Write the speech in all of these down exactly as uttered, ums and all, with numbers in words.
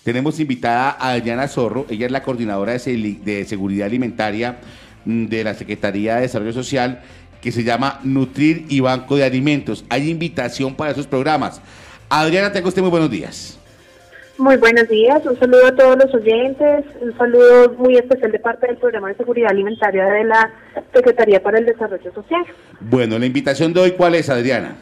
Tenemos invitada a Adriana Zorro, ella es la coordinadora de, Seli- de Seguridad Alimentaria mm, de la Secretaría de Desarrollo Social, que se llama Nutrir y Banco de Alimentos. Hay invitación para esos programas. Adriana, tenga usted muy buenos días. Muy buenos días, un saludo a todos los oyentes, un saludo muy especial de parte del Programa de Seguridad Alimentaria de la Secretaría para el Desarrollo Social. Bueno, la invitación de hoy, ¿cuál es, Adriana?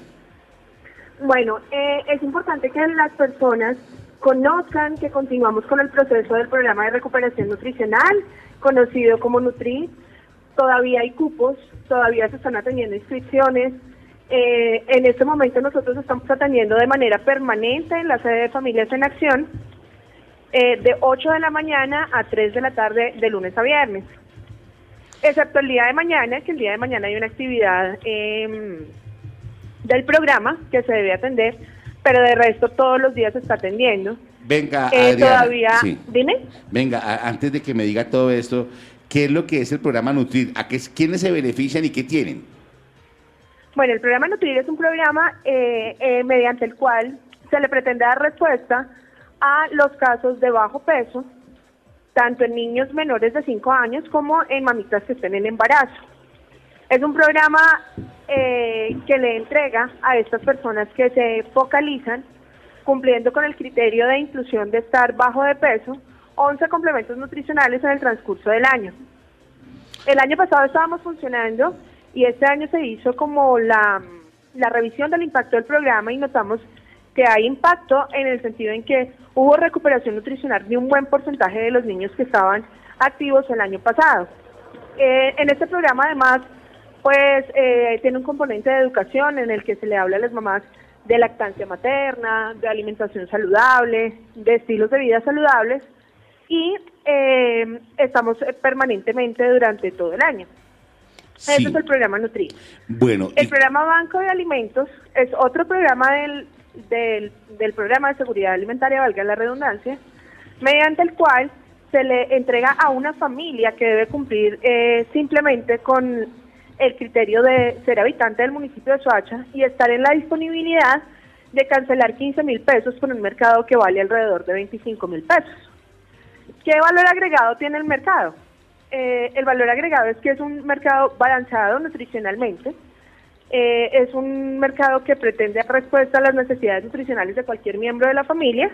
Bueno, eh, es importante que las personas conozcan que continuamos con el proceso del Programa de Recuperación Nutricional, conocido como Nutrir. Todavía hay cupos, todavía se están atendiendo inscripciones. Eh, en este momento nosotros estamos atendiendo de manera permanente en la sede de Familias en Acción, eh, de ocho de la mañana a tres de la tarde de lunes a viernes, excepto el día de mañana, que el día de mañana hay una actividad eh, del programa que se debe atender, pero de resto todos los días se está atendiendo. Venga, eh, Adriana. Todavía, Sí. Dime. Venga, a- antes de que me diga todo esto, ¿qué es lo que es el programa Nutrir? ¿A qué, quiénes se benefician y qué tienen? Bueno, el programa Nutrir es un programa eh, eh, mediante el cual se le pretende dar respuesta a los casos de bajo peso, tanto en niños menores de cinco años como en mamitas que estén en embarazo. Es un programa eh, que le entrega a estas personas que se focalizan, cumpliendo con el criterio de inclusión de estar bajo de peso, once complementos nutricionales en el transcurso del año. El año pasado estábamos funcionando y este año se hizo como la, la revisión del impacto del programa y notamos que hay impacto en el sentido en que hubo recuperación nutricional de un buen porcentaje de los niños que estaban activos el año pasado. Eh, en este programa además, pues eh, tiene un componente de educación en el que se le habla a las mamás de lactancia materna, de alimentación saludable, de estilos de vida saludables y eh, estamos permanentemente durante todo el año. Sí. Ese es el programa Nutrir. Bueno, El y- programa Banco de Alimentos es otro programa del, del, del programa de seguridad alimentaria, valga la redundancia, mediante el cual se le entrega a una familia que debe cumplir eh, simplemente con el criterio de ser habitante del municipio de Soacha y estar en la disponibilidad de cancelar quince mil pesos con un mercado que vale alrededor de veinticinco mil pesos. ¿Qué valor agregado tiene el mercado? Eh, el valor agregado es que es un mercado balanceado nutricionalmente, eh, es un mercado que pretende dar respuesta a las necesidades nutricionales de cualquier miembro de la familia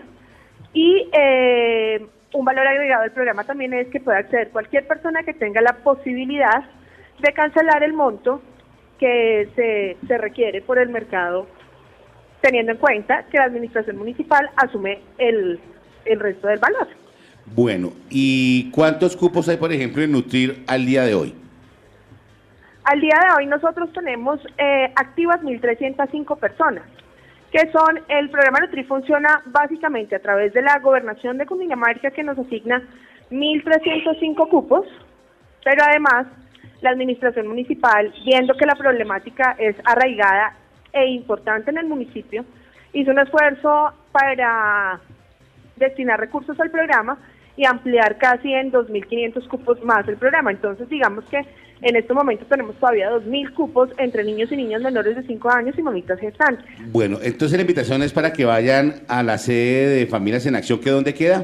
y eh, un valor agregado del programa también es que pueda acceder cualquier persona que tenga la posibilidad de cancelar el monto que se, se requiere por el mercado, teniendo en cuenta que la administración municipal asume el, el resto del valor. bueno, ¿y cuántos cupos hay, por ejemplo, en Nutrir al día de hoy? Al día de hoy nosotros tenemos eh, activas mil trescientas cinco personas, que son, el programa Nutrir funciona básicamente a través de la gobernación de Cundinamarca, que nos asigna mil trescientos cinco cupos, pero además la administración municipal, viendo que la problemática es arraigada e importante en el municipio, hizo un esfuerzo para destinar recursos al programa y ampliar casi en dos mil quinientos cupos más el programa. Entonces, digamos que en este momento tenemos todavía dos mil cupos entre niños y niñas menores de cinco años y mamitas gestantes. Bueno, entonces la invitación es para que vayan a la sede de Familias en Acción, ¿que dónde queda?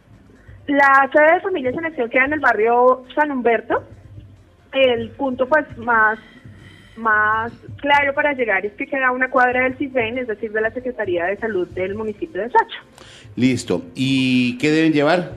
La sede de Familias en Acción queda en el barrio San Humberto. El punto pues más, más claro para llegar es que queda a una cuadra del CISBEN, es decir, de la Secretaría de Salud del municipio de Soacha. Listo. ¿Y qué deben llevar?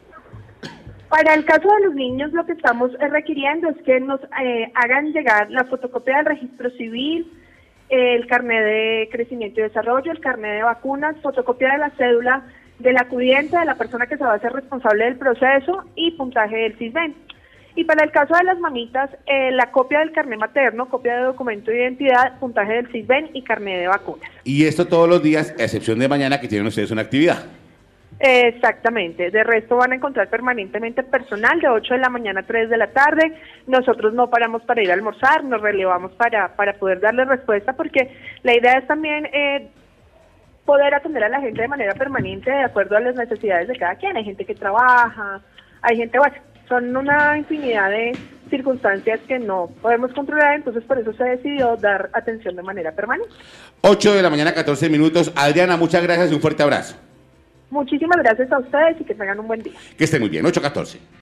Para el caso de los niños, lo que estamos eh, requiriendo es que nos eh, hagan llegar la fotocopia del registro civil, eh, el carnet de crecimiento y desarrollo, el carnet de vacunas, fotocopia de la cédula del acudiente, de la persona que se va a hacer responsable del proceso y puntaje del CISBEN. Y para el caso de las mamitas, eh, la copia del carnet materno, copia de documento de identidad, puntaje del CISBEN y carnet de vacunas. Y esto todos los días, a excepción de mañana, que tienen ustedes una actividad. Exactamente, de resto van a encontrar permanentemente personal de ocho de la mañana a tres de la tarde. Nosotros no paramos para ir a almorzar, nos relevamos para, para poder darle respuesta, porque la idea es también eh, poder atender a la gente de manera permanente de acuerdo a las necesidades de cada quien. Hay gente que trabaja, hay gente, bueno, son una infinidad de circunstancias que no podemos controlar, entonces por eso se decidió dar atención de manera permanente. ocho de la mañana, catorce minutos. Adriana, muchas gracias y un fuerte abrazo. Muchísimas gracias a ustedes y que tengan un buen día. Que esté muy bien, ocho catorce.